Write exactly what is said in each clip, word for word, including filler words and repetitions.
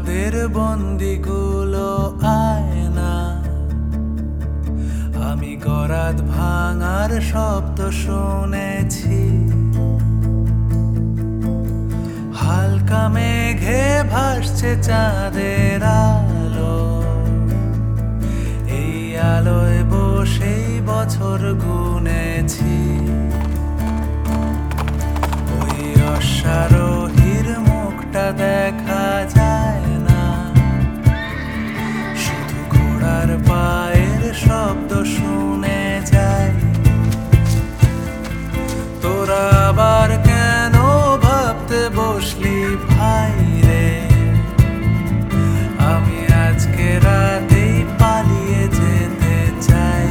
প্রাসাদের বন্দিগুলো আয়না, আমি গরাদ ভাঙার শব্দ শুনেছি। হালকা মেঘে ভাসছে চাঁদের আলো, এই আলোয় বসেই বছর গুনেছি। ওই অশ্বারোহীর মুখটা দেখা যায় না, শুধু ঘোড়ার পায়ের শব্দ শুনে যায়। তোরা আবার কেন ভাবতে বসলি ভাই রে, আমি আজকে রাতেই পালিয়ে যেতে চাই।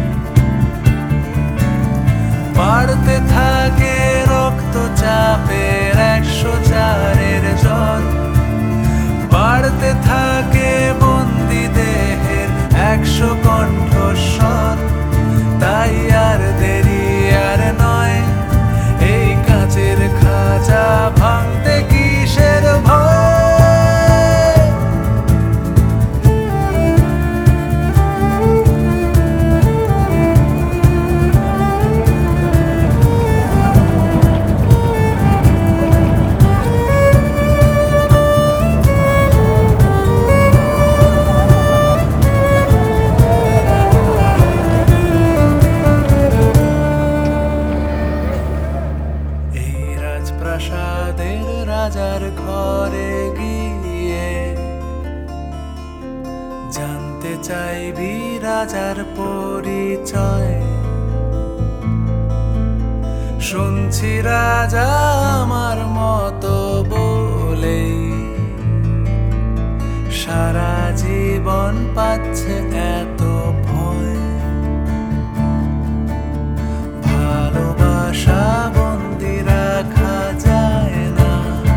বাড়তে থাকে রক্তচাপের একশো চারের জ্বর, বাড়তে থাকে বন্দি দেহের একশো কণ্ঠস্বর। তাই আর দেরি আর নয়, এই কাঁচের খাঁচা ভাঙতে কিসের ভয়। প্রাসাদের রাজার ঘরে গিয়ে জানতে চাইবি রাজার পরিচয়। শুনছি রাজা আমার মতো বলেই সারা জীবন পাচ্ছে এত ভয়। ভালোবাসা বন্দি রাখা যায় না,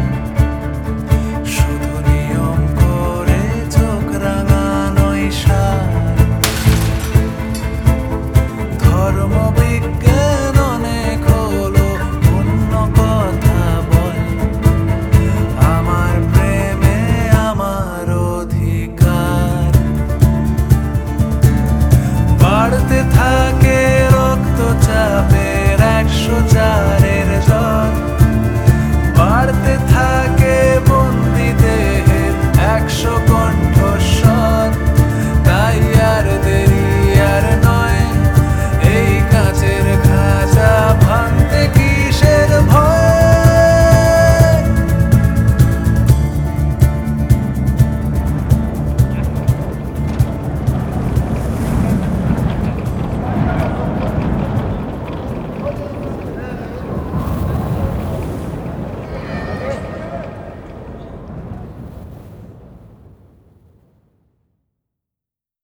শুধু নিয়ম করে চোখ রাঙানোই সার। ধর্মবিজ্ঞান অনেক হলো অন্য কথা বল, আমার প্রেমে আমার অধিকার। বাড়তে থাকে